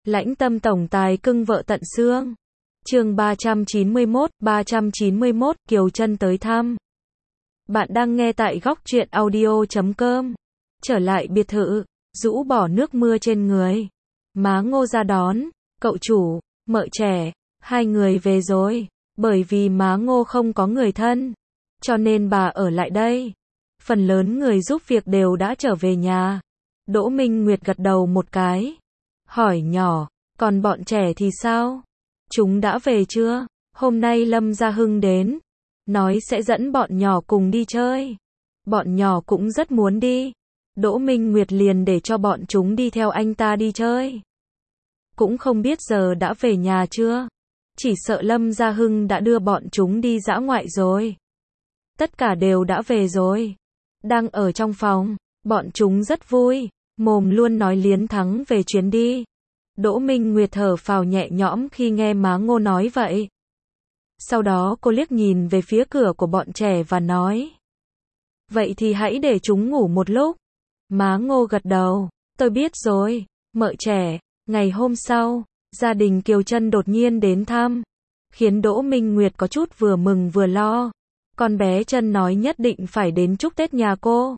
Lãnh tâm tổng tài cưng vợ tận xương. Chương 391, Kiều Trân tới thăm. Bạn đang nghe tại góc truyện audio.com. Trở lại biệt thự, rũ bỏ nước mưa trên người. Má Ngô ra đón, cậu chủ, mợ trẻ, hai người về rồi. Bởi vì má Ngô không có người thân, cho nên bà ở lại đây. Phần lớn người giúp việc đều đã trở về nhà. Đỗ Minh Nguyệt gật đầu một cái, hỏi nhỏ, còn bọn trẻ thì sao? Chúng đã về chưa? Hôm nay Lâm Gia Hưng đến, nói sẽ dẫn bọn nhỏ cùng đi chơi. Bọn nhỏ cũng rất muốn đi. Đỗ Minh Nguyệt liền để cho bọn chúng đi theo anh ta đi chơi. Cũng không biết giờ đã về nhà chưa? Chỉ sợ Lâm Gia Hưng đã đưa bọn chúng đi dã ngoại rồi. Tất cả đều đã về rồi. Đang ở trong phòng, bọn chúng rất vui, mồm luôn nói liến thắng về chuyến đi. Đỗ Minh Nguyệt thở phào nhẹ nhõm khi nghe má Ngô nói vậy. Sau đó cô liếc nhìn về phía cửa của bọn trẻ và nói, vậy thì hãy để chúng ngủ một lúc. Má Ngô gật đầu, tôi biết rồi, mợ trẻ. Ngày hôm sau, gia đình Kiều Trân đột nhiên đến thăm, khiến Đỗ Minh Nguyệt có chút vừa mừng vừa lo. Con bé Trân nói nhất định phải đến chúc Tết nhà cô.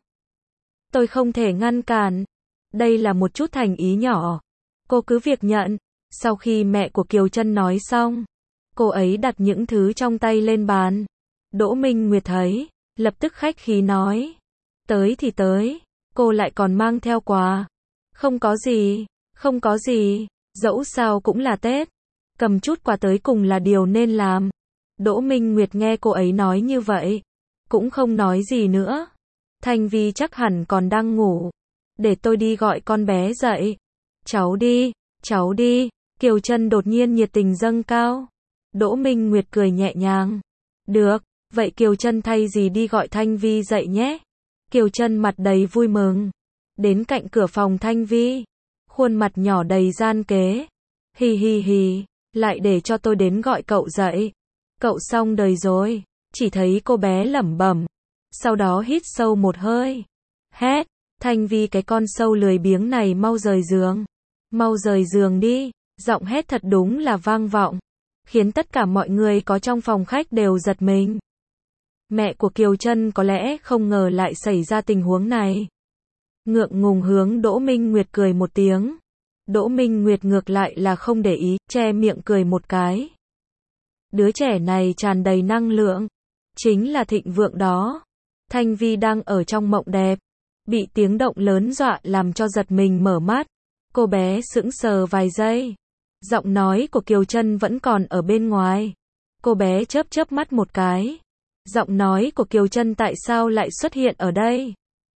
Tôi không thể ngăn cản. Đây là một chút thành ý nhỏ. Cô cứ việc nhận. Sau khi mẹ của Kiều Trân nói xong, cô ấy đặt những thứ trong tay lên bàn. Đỗ Minh Nguyệt thấy, lập tức khách khí nói, tới thì tới, cô lại còn mang theo quà. Không có gì, không có gì, dẫu sao cũng là Tết. Cầm chút quà tới cùng là điều nên làm. Đỗ Minh Nguyệt nghe cô ấy nói như vậy, cũng không nói gì nữa. Thanh Vi chắc hẳn còn đang ngủ. Để tôi đi gọi con bé dậy. Cháu đi, cháu đi. Kiều Trân đột nhiên nhiệt tình dâng cao. Đỗ Minh Nguyệt cười nhẹ nhàng. Được, vậy Kiều Trân thay gì đi gọi Thanh Vi dậy nhé. Kiều Trân mặt đầy vui mừng. Đến cạnh cửa phòng Thanh Vi. Khuôn mặt nhỏ đầy gian kế. Hì hì hì, lại để cho tôi đến gọi cậu dậy. Cậu xong đời rồi. Chỉ thấy cô bé lẩm bẩm. Sau đó hít sâu một hơi. Hét, Thanh Vi cái con sâu lười biếng này mau rời giường. Mau rời giường đi. Giọng hét thật đúng là vang vọng, khiến tất cả mọi người có trong phòng khách đều giật mình. Mẹ của Kiều Trân có lẽ không ngờ lại xảy ra tình huống này. Ngượng ngùng hướng Đỗ Minh Nguyệt cười một tiếng. Đỗ Minh Nguyệt ngược lại là không để ý, che miệng cười một cái. Đứa trẻ này tràn đầy năng lượng, chính là thịnh vượng đó. Thanh Vi đang ở trong mộng đẹp, bị tiếng động lớn dọa làm cho giật mình mở mắt. Cô bé sững sờ vài giây. Giọng nói của Kiều Trân vẫn còn ở bên ngoài. Cô bé chớp chớp mắt một cái. Giọng nói của Kiều Trân tại sao lại xuất hiện ở đây?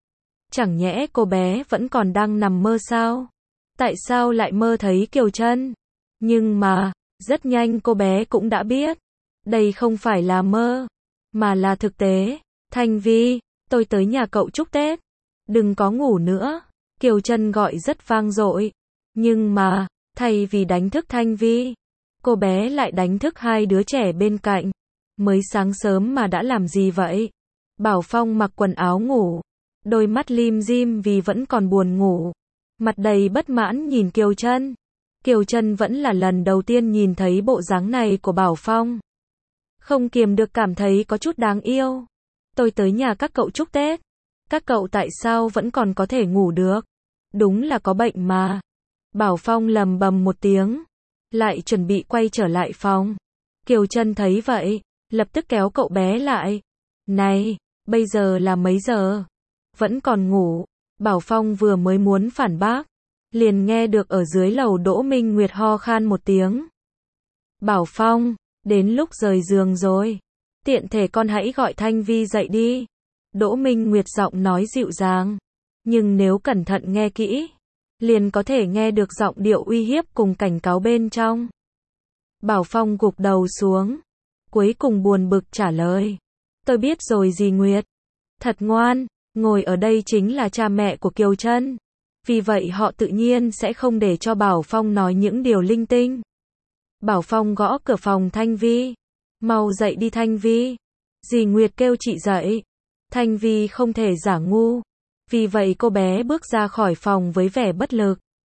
Chẳng nhẽ cô bé vẫn còn đang nằm mơ sao? Tại sao lại mơ thấy Kiều Trân? Nhưng mà, rất nhanh cô bé cũng đã biết. Đây không phải là mơ, mà là thực tế. Thanh Vi, tôi tới nhà cậu chúc Tết. Đừng có ngủ nữa. Kiều Trân gọi rất vang dội. Nhưng mà, thay vì đánh thức Thanh Vi, cô bé lại đánh thức hai đứa trẻ bên cạnh. Mới sáng sớm mà đã làm gì vậy? Bảo Phong mặc quần áo ngủ, đôi mắt lim dim vì vẫn còn buồn ngủ. Mặt đầy bất mãn nhìn Kiều Trân. Kiều Trân vẫn là lần đầu tiên nhìn thấy bộ dáng này của Bảo Phong. Không kiềm được cảm thấy có chút đáng yêu. Tôi tới nhà các cậu chúc Tết. Các cậu tại sao vẫn còn có thể ngủ được? Đúng là có bệnh mà. Bảo Phong lầm bầm một tiếng, lại chuẩn bị quay trở lại phòng. Kiều Trân thấy vậy, lập tức kéo cậu bé lại. Này, bây giờ là mấy giờ? Vẫn còn ngủ. Bảo Phong vừa mới muốn phản bác, liền nghe được ở dưới lầu Đỗ Minh Nguyệt ho khan một tiếng. Bảo Phong, đến lúc rời giường rồi. Tiện thể con hãy gọi Thanh Vi dậy đi. Đỗ Minh Nguyệt giọng nói dịu dàng, nhưng nếu cẩn thận nghe kỹ, liền có thể nghe được giọng điệu uy hiếp cùng cảnh cáo bên trong. Bảo Phong gục đầu xuống, cuối cùng buồn bực trả lời. Tôi biết rồi dì Nguyệt. Thật ngoan, ngồi ở đây chính là cha mẹ của Kiều Trân. Vì vậy họ tự nhiên sẽ không để cho Bảo Phong nói những điều linh tinh. Bảo Phong gõ cửa phòng Thanh Vi. Mau dậy đi Thanh Vi. Dì Nguyệt kêu chị dậy. Thanh Vi không thể giả ngu. Vì vậy cô bé bước ra khỏi phòng với vẻ bất lực.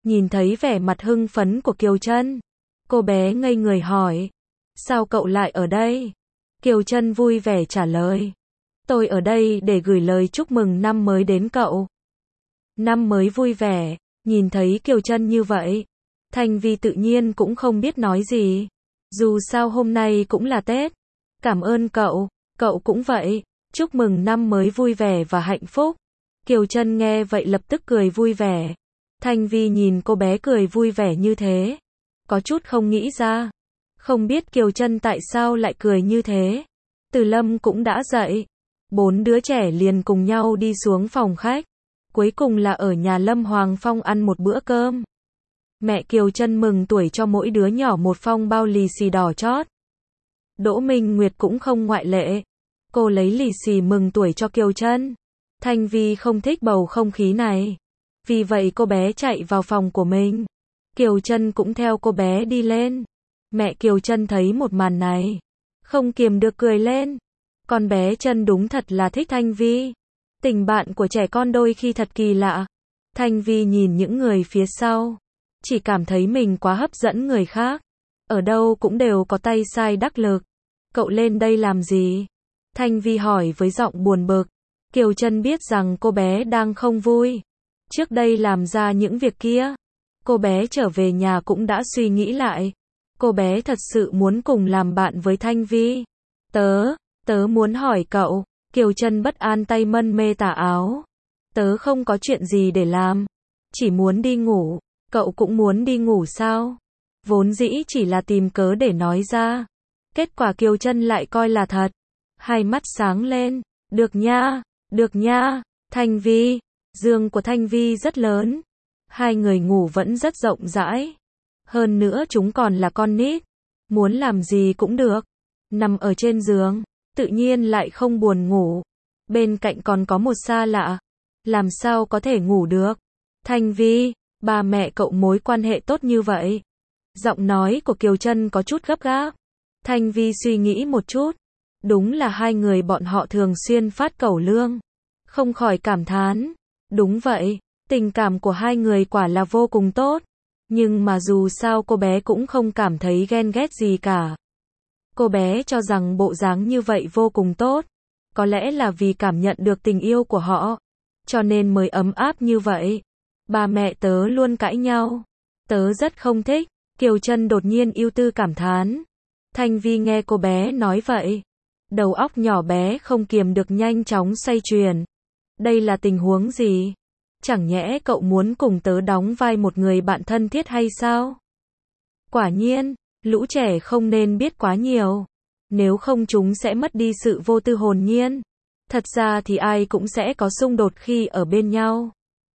Nhìn thấy vẻ mặt hưng phấn của Kiều Trân, cô bé ngây người hỏi, sao cậu lại ở đây? Kiều Trân vui vẻ trả lời, tôi ở đây để gửi lời chúc mừng năm mới đến cậu. Năm mới vui vẻ. Nhìn thấy Kiều Trân như vậy, Thanh Vi tự nhiên cũng không biết nói gì. Dù sao hôm nay cũng là Tết. Cảm ơn cậu cũng vậy. Chúc mừng năm mới vui vẻ và hạnh phúc. Kiều Trân nghe vậy lập tức cười vui vẻ. Thanh Vi nhìn cô bé cười vui vẻ như thế, có chút không nghĩ ra. Không biết Kiều Trân tại sao lại cười như thế. Từ Lâm cũng đã dậy. 4 đứa trẻ liền cùng nhau đi xuống phòng khách. Cuối cùng là ở nhà Lâm Hoàng Phong ăn một bữa cơm. Mẹ Kiều Trân mừng tuổi cho mỗi đứa nhỏ một phong bao lì xì đỏ chót. Đỗ Minh Nguyệt cũng không ngoại lệ. Cô lấy lì xì mừng tuổi cho Kiều Trân. Thanh Vi không thích bầu không khí này. Vì vậy cô bé chạy vào phòng của mình. Kiều Trân cũng theo cô bé đi lên. Mẹ Kiều Trân thấy một màn này, không kiềm được cười lên. Con bé Trân đúng thật là thích Thanh Vi. Tình bạn của trẻ con đôi khi thật kỳ lạ. Thanh Vi nhìn những người phía sau, chỉ cảm thấy mình quá hấp dẫn người khác. Ở đâu cũng đều có tay sai đắc lực. Cậu lên đây làm gì? Thanh Vi hỏi với giọng buồn bực. Kiều Trân biết rằng cô bé đang không vui. Trước đây làm ra những việc kia, cô bé trở về nhà cũng đã suy nghĩ lại. Cô bé thật sự muốn cùng làm bạn với Thanh Vi. Tớ muốn hỏi cậu. Kiều Trân bất an tay mân mê tà áo. Tớ không có chuyện gì để làm. Chỉ muốn đi ngủ. Cậu cũng muốn đi ngủ sao? Vốn dĩ chỉ là tìm cớ để nói ra. Kết quả Kiều Trân lại coi là thật. Hai mắt sáng lên. Được nha. Thanh Vi. Giường của Thanh Vi rất lớn. Hai người ngủ vẫn rất rộng rãi. Hơn nữa chúng còn là con nít. Muốn làm gì cũng được. Nằm ở trên giường, tự nhiên lại không buồn ngủ. Bên cạnh còn có một xa lạ. Làm sao có thể ngủ được? Thanh Vi, ba mẹ cậu mối quan hệ tốt như vậy. Giọng nói của Kiều Trân có chút gấp gáp. Thanh Vi suy nghĩ một chút. Đúng là hai người bọn họ thường xuyên phát cẩu lương. Không khỏi cảm thán. Đúng vậy, tình cảm của hai người quả là vô cùng tốt. Nhưng mà dù sao cô bé cũng không cảm thấy ghen ghét gì cả. Cô bé cho rằng bộ dáng như vậy vô cùng tốt. Có lẽ là vì cảm nhận được tình yêu của họ, cho nên mới ấm áp như vậy. Ba mẹ tớ luôn cãi nhau. Tớ rất không thích. Kiều Trân đột nhiên ưu tư cảm thán. Thanh Vi nghe cô bé nói vậy, đầu óc nhỏ bé không kiềm được nhanh chóng xoay chuyển. Đây là tình huống gì? Chẳng nhẽ cậu muốn cùng tớ đóng vai một người bạn thân thiết hay sao? Quả nhiên, lũ trẻ không nên biết quá nhiều. Nếu không chúng sẽ mất đi sự vô tư hồn nhiên. Thật ra thì ai cũng sẽ có xung đột khi ở bên nhau.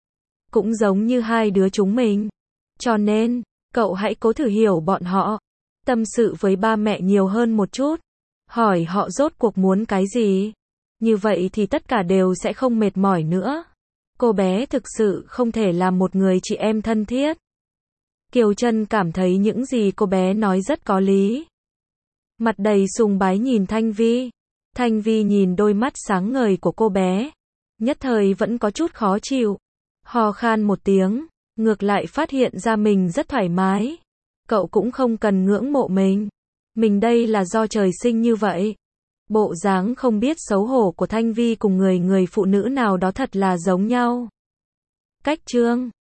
Cũng giống như hai đứa chúng mình. Cho nên, cậu hãy cố thử hiểu bọn họ. Tâm sự với ba mẹ nhiều hơn một chút. Hỏi họ rốt cuộc muốn cái gì. Như vậy thì tất cả đều sẽ không mệt mỏi nữa. Cô bé thực sự không thể làm một người chị em thân thiết. Kiều Trân cảm thấy những gì cô bé nói rất có lý. Mặt đầy sùng bái nhìn Thanh Vi. Thanh Vi nhìn đôi mắt sáng ngời của cô bé. Nhất thời vẫn có chút khó chịu. Hò khan một tiếng. Ngược lại phát hiện ra mình rất thoải mái. Cậu cũng không cần ngưỡng mộ mình. Mình đây là do trời sinh như vậy. Bộ dáng không biết xấu hổ của Thanh Vi cùng người phụ nữ nào đó thật là giống nhau. Cách chương